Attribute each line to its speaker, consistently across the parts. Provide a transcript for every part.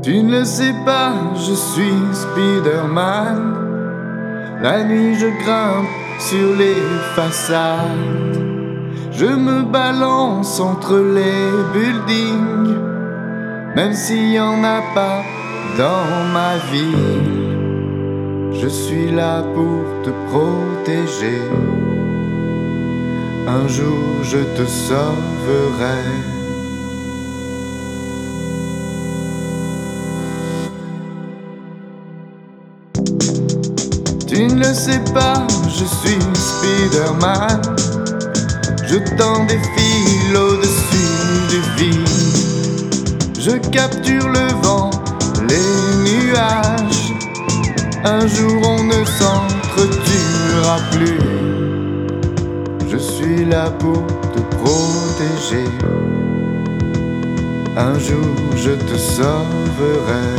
Speaker 1: Tu ne le sais pas, je suis Spider-Man. La nuit je grimpe sur les façades. Je me balance entre les buildings, même s'il y en a pas dans ma ville. Je suis là pour te protéger. Un jour je te sauverai. Tu ne le sais pas, je suis Spider-Man. Je tends des fils au-dessus du vide. Je capture le vent, les nuages. Un jour on ne s'entretuera plus. Je suis là pour te protéger. Un jour je te sauverai.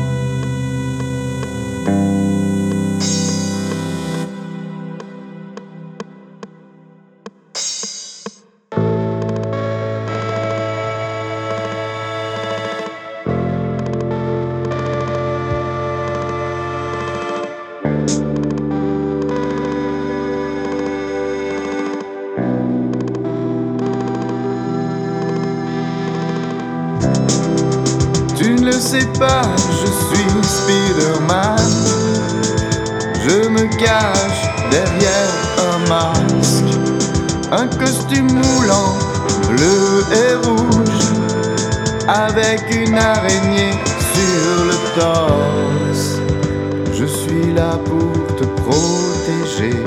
Speaker 1: Tu ne le sais pas, je suis Spider-Man. Je me cache derrière un masque, un costume moulant, bleu et rouge, avec une araignée sur le torse. Je suis là pour te protéger.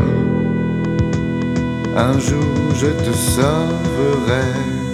Speaker 1: Un jour je te sauverai.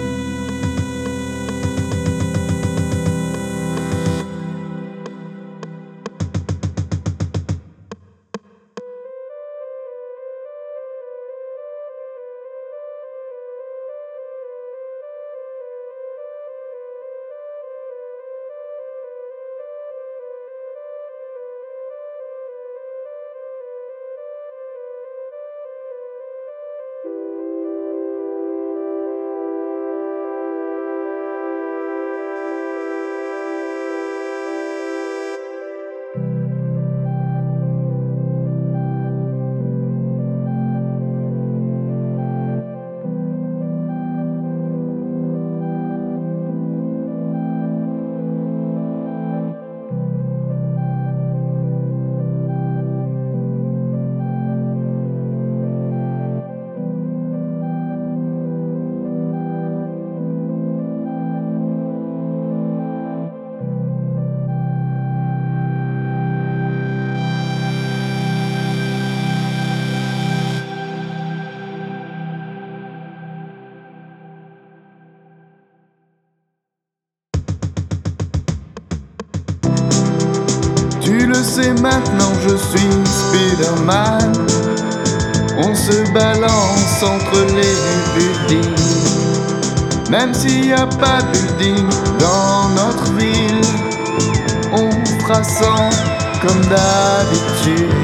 Speaker 1: Tu le sais maintenant, je suis Spider-Man. On se balance entre les buildings, même s'il n'y a pas de building dans notre ville. On fera sans comme d'habitude.